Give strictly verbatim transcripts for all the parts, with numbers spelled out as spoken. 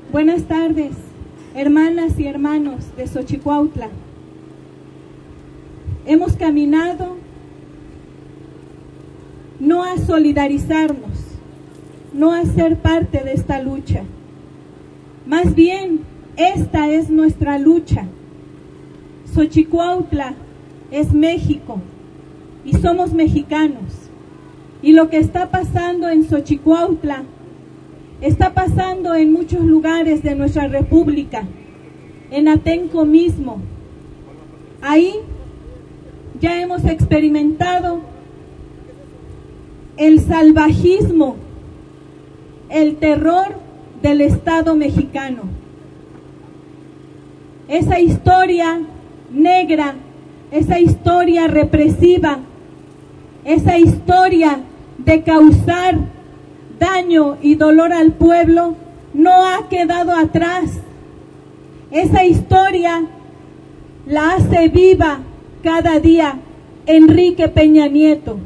Buenas tardes, hermanas y hermanos de Xochicuautla. Hemos caminado no a solidarizarnos, no a ser parte de esta lucha. Más bien, esta es nuestra lucha. Xochicuautla es México y somos mexicanos. Y lo que está pasando en Xochicuautla está pasando en muchos lugares de nuestra república, en Atenco mismo. Ahí ya hemos experimentado el salvajismo, el terror del Estado mexicano. Esa historia negra, esa historia represiva, esa historia de causar daño y dolor al pueblo no ha quedado atrás. Esa historia la hace viva cada día Enrique Peña Nieto.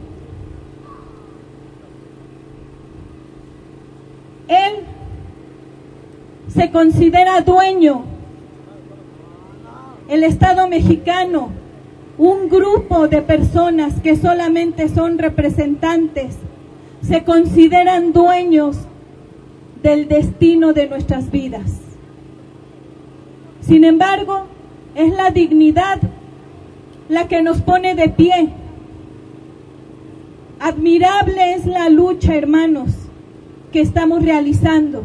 Él se considera dueño, el Estado mexicano, un grupo de personas que solamente son representantes, se consideran dueños del destino de nuestras vidas. Sin embargo, es la dignidad la que nos pone de pie. Admirable es la lucha, hermanos, que estamos realizando.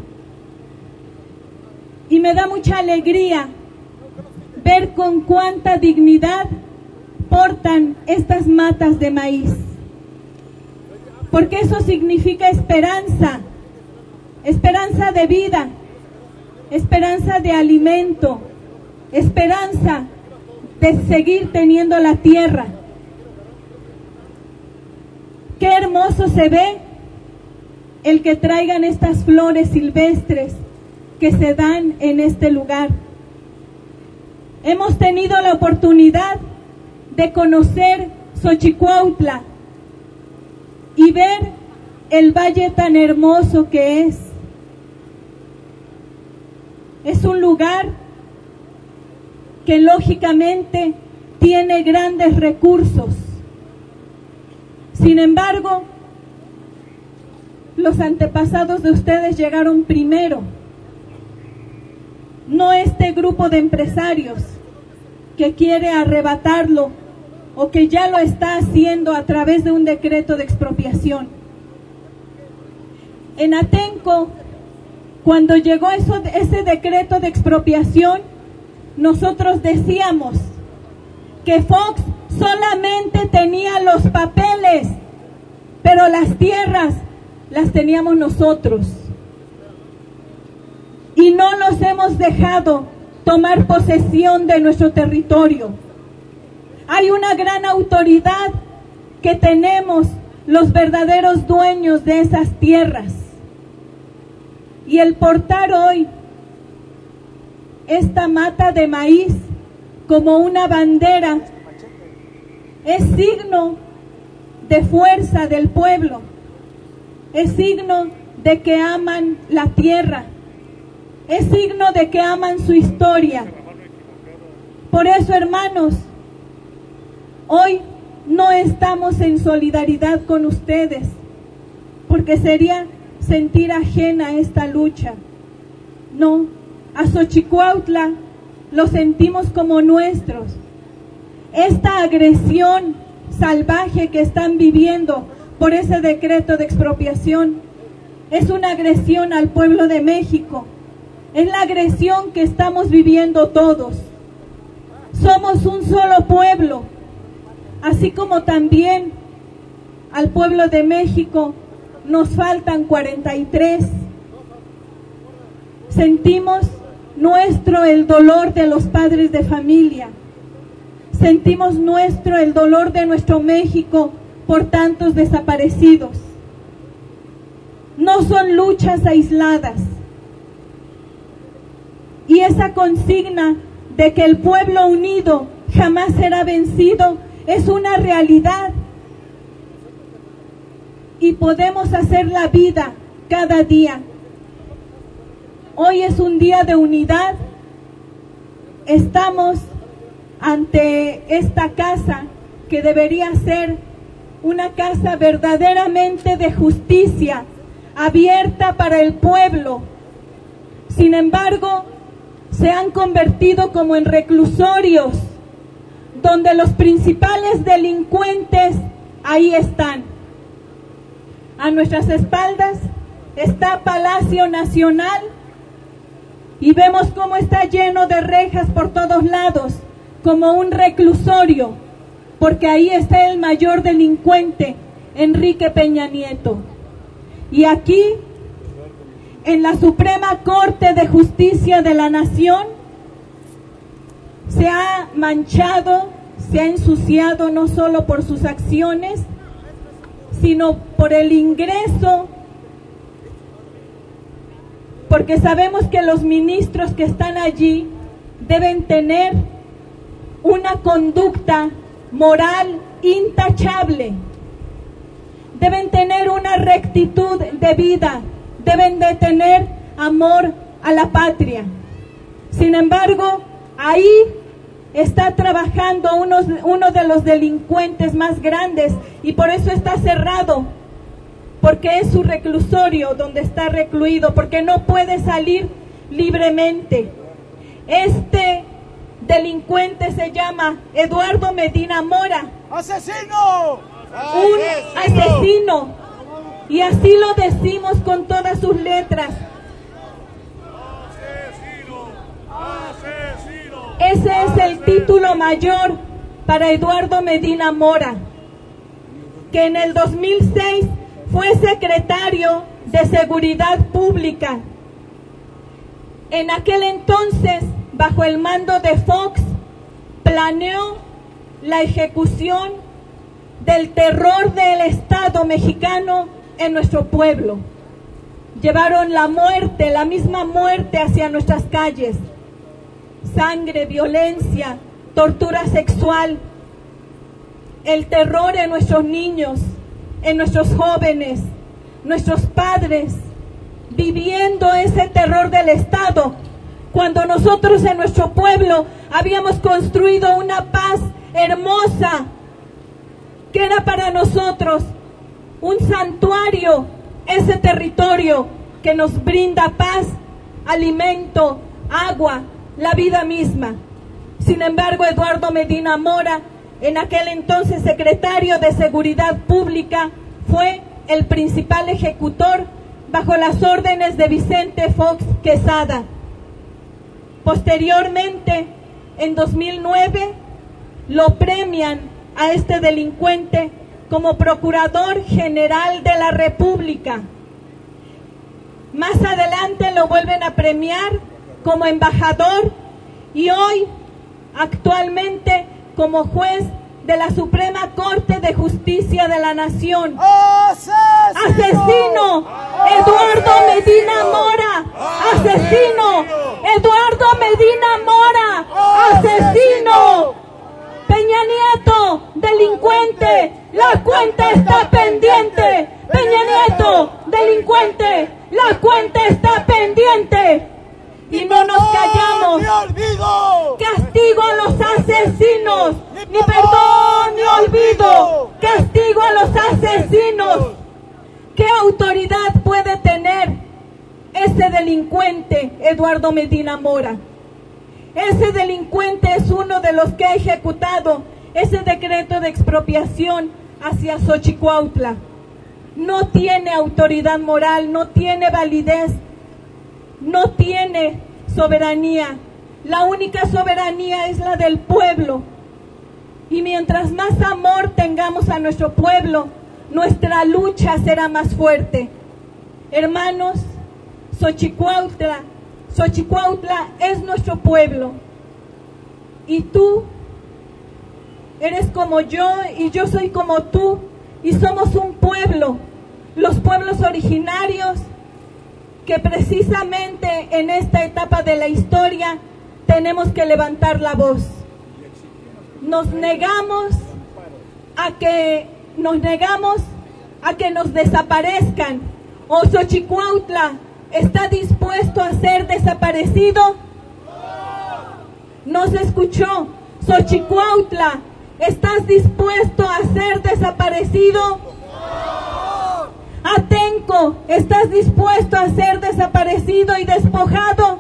Y me da mucha alegría ver con cuánta dignidad portan estas matas de maíz. Porque eso significa esperanza, esperanza de vida, esperanza de alimento, esperanza de seguir teniendo la tierra. Qué hermoso se ve el que traigan estas flores silvestres que se dan en este lugar. Hemos tenido la oportunidad de conocer Xochicuautla y ver el valle tan hermoso que es. Es un lugar que lógicamente tiene grandes recursos. Sin embargo, los antepasados de ustedes llegaron primero. No este grupo de empresarios que quiere arrebatarlo o que ya lo está haciendo a través de un decreto de expropiación. En Atenco, cuando llegó eso, ese decreto de expropiación, nosotros decíamos que Fox solamente tenía los papeles, pero las tierras las teníamos nosotros. Y no nos hemos dejado tomar posesión de nuestro territorio. Hay una gran autoridad que tenemos los verdaderos dueños de esas tierras. Y el portar hoy esta mata de maíz como una bandera es signo de fuerza del pueblo, es signo de que aman la tierra, es signo de que aman su historia. Por eso, hermanos, hoy no estamos en solidaridad con ustedes, porque sería sentir ajena a esta lucha. No, a Xochicuautla lo sentimos como nuestros. Esta agresión salvaje que están viviendo por ese decreto de expropiación es una agresión al pueblo de México. Es la agresión que estamos viviendo todos. Somos un solo pueblo, así como también al pueblo de México nos faltan cuarenta y tres. Sentimos nuestro el dolor de los padres de familia. Sentimos nuestro el dolor de nuestro México por tantos desaparecidos. No son luchas aisladas. Y esa consigna de que el pueblo unido jamás será vencido es una realidad. Y podemos hacer la vida cada día. Hoy es un día de unidad. Estamos ante esta casa que debería ser una casa verdaderamente de justicia, abierta para el pueblo. Sin embargo, se han convertido como en reclusorios, donde los principales delincuentes ahí están. A nuestras espaldas está Palacio Nacional y vemos cómo está lleno de rejas por todos lados, como un reclusorio, porque ahí está el mayor delincuente, Enrique Peña Nieto. Y aquí, en la Suprema Corte de Justicia de la Nación, se ha manchado, se ha ensuciado no solo por sus acciones, sino por el ingreso, porque sabemos que los ministros que están allí deben tener una conducta moral intachable, deben tener una rectitud de vida, deben de tener amor a la patria. Sin embargo, ahí está trabajando uno, uno de los delincuentes más grandes y por eso está cerrado, porque es su reclusorio donde está recluido, porque no puede salir libremente. Este delincuente se llama Eduardo Medina Mora. ¡Asesino! Un asesino. Y así lo decimos con todas sus letras. ¡Asesino! ¡Asesino! Ese es el título mayor para Eduardo Medina Mora, que en el dos mil seis fue secretario de Seguridad Pública. En aquel entonces, bajo el mando de Fox, planeó la ejecución del terror del Estado mexicano en nuestro pueblo. Llevaron la muerte, la misma muerte hacia nuestras calles. Sangre, violencia, tortura sexual, el terror en nuestros niños, en nuestros jóvenes, nuestros padres, viviendo ese terror del Estado, cuando nosotros en nuestro pueblo habíamos construido una paz hermosa, que era para nosotros un santuario, ese territorio que nos brinda paz, alimento, agua, la vida misma. Sin embargo, Eduardo Medina Mora, en aquel entonces secretario de Seguridad Pública, fue el principal ejecutor bajo las órdenes de Vicente Fox Quesada. Posteriormente, en dos mil nueve, lo premian a este delincuente como Procurador General de la República. Más adelante lo vuelven a premiar como embajador y hoy, actualmente, como juez de la Suprema Corte de Justicia de la Nación. ¡Asesino! ¡Asesino! ¡Eduardo Medina Mora! ¡Asesino! ¡Eduardo Medina Mora! ¡Asesino! Peña Nieto, delincuente, la cuenta está pendiente. Peña Nieto, delincuente, la cuenta está pendiente. Y no nos callamos. ¡Ni olvido! Castigo a los asesinos. Ni perdón ni olvido. Castigo a los asesinos. ¿Qué autoridad puede tener ese delincuente, Eduardo Medina Mora? Ese delincuente es uno de los que ha ejecutado ese decreto de expropiación hacia Xochicuautla. No tiene autoridad moral, no tiene validez, no tiene soberanía. La única soberanía es la del pueblo. Y mientras más amor tengamos a nuestro pueblo, nuestra lucha será más fuerte. Hermanos, Xochicuautla, Xochicuautla es nuestro pueblo. Y tú eres como yo y yo soy como tú. Y somos un pueblo, los pueblos originarios, que precisamente en esta etapa de la historia tenemos que levantar la voz. Nos negamos a que nos negamos a que nos desaparezcan. O Xochicuautla está dispuesto a ser desaparecido? No se escuchó. Xochicuautla, ¿estás dispuesto a ser desaparecido? Atenco, ¿estás dispuesto a ser desaparecido y despojado?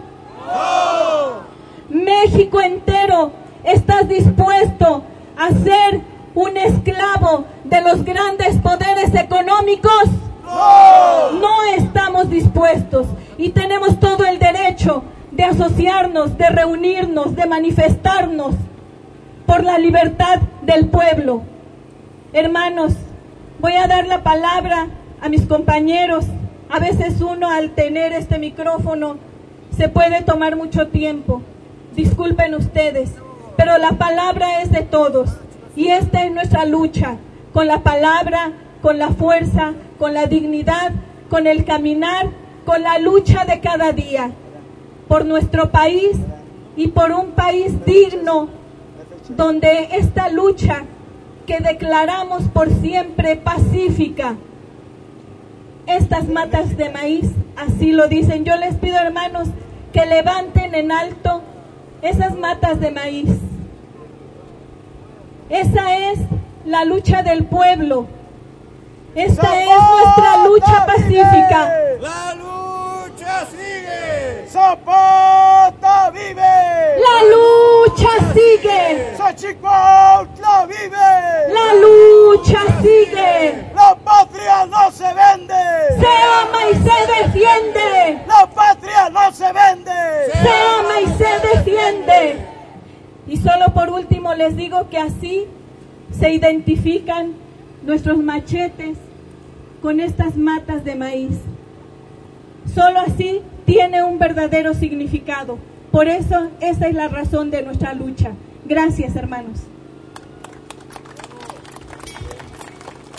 México entero, ¿estás dispuesto a ser un esclavo de los grandes poderes económicos? ¡No! No estamos dispuestos y tenemos todo el derecho de asociarnos, de reunirnos, de manifestarnos por la libertad del pueblo. Hermanos, voy a dar la palabra a mis compañeros. A veces uno al tener este micrófono se puede tomar mucho tiempo. Disculpen ustedes, pero la palabra es de todos y esta es nuestra lucha, con la palabra, con la fuerza, con la dignidad, con el caminar, con la lucha de cada día, por nuestro país y por un país digno, donde esta lucha que declaramos por siempre pacífica, estas matas de maíz, así lo dicen. Yo les pido, hermanos, que levanten en alto esas matas de maíz. Esa es la lucha del pueblo. Esta es nuestra lucha pacífica. ¡La lucha sigue! ¡Zapata vive! ¡La lucha sigue! ¡Xochicuautla vive! ¡La lucha sigue! ¡La patria no se vende! ¡Se ama y se defiende! ¡La patria no se vende! ¡Se ama y se defiende! Y solo por último les digo que así se identifican nuestros machetes con estas matas de maíz. Solo así tiene un verdadero significado. Por eso esa es la razón de nuestra lucha. Gracias, hermanos.